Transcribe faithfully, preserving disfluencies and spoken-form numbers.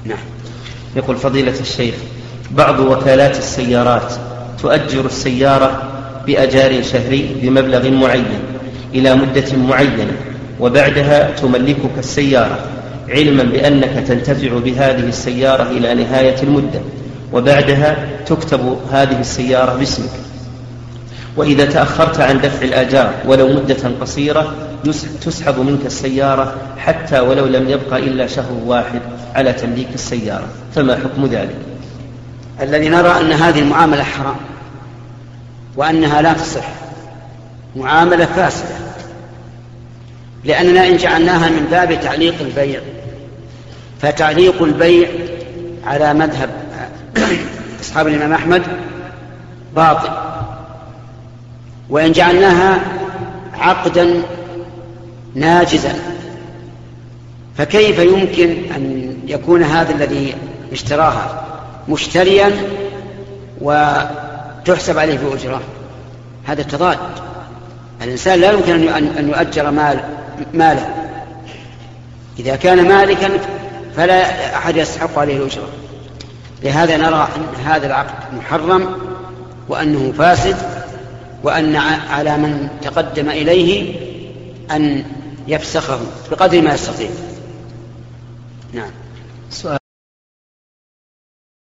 نعم. يقول فضيلة الشيخ: بعض وكالات السيارات تؤجر السيارة بأجار شهري بمبلغ معين إلى مدة معينة، وبعدها تملكك السيارة علما بأنك تنتفع بهذه السيارة إلى نهاية المدة، وبعدها تكتب هذه السيارة باسمك، وإذا تأخرت عن دفع الآجار ولو مدة قصيرة تسحب منك السيارة حتى ولو لم يبقى إلا شهر واحد على تمليك السيارة، فما حكم ذلك؟ الذي نرى أن هذه المعاملة حرام وأنها لا تصح، معاملة فاسدة، لأننا إن جعلناها من باب تعليق البيع فتعليق البيع على مذهب أصحاب الإمام أحمد باطل، وإن جعلناها عقدا ناجزا فكيف يمكن أن يكون هذا الذي اشتراها مشتريا وتحسب عليه بأجرة؟ هذا تضاد. الإنسان لا يمكن أن يؤجر مال ماله، إذا كان مالكا فلا أحد يستحق عليه الأجرة. لهذا نرى أن هذا العقد محرم وأنه فاسد، وأن على من تقدم إليه أن يفسخه بقدر ما يستطيع. نعم.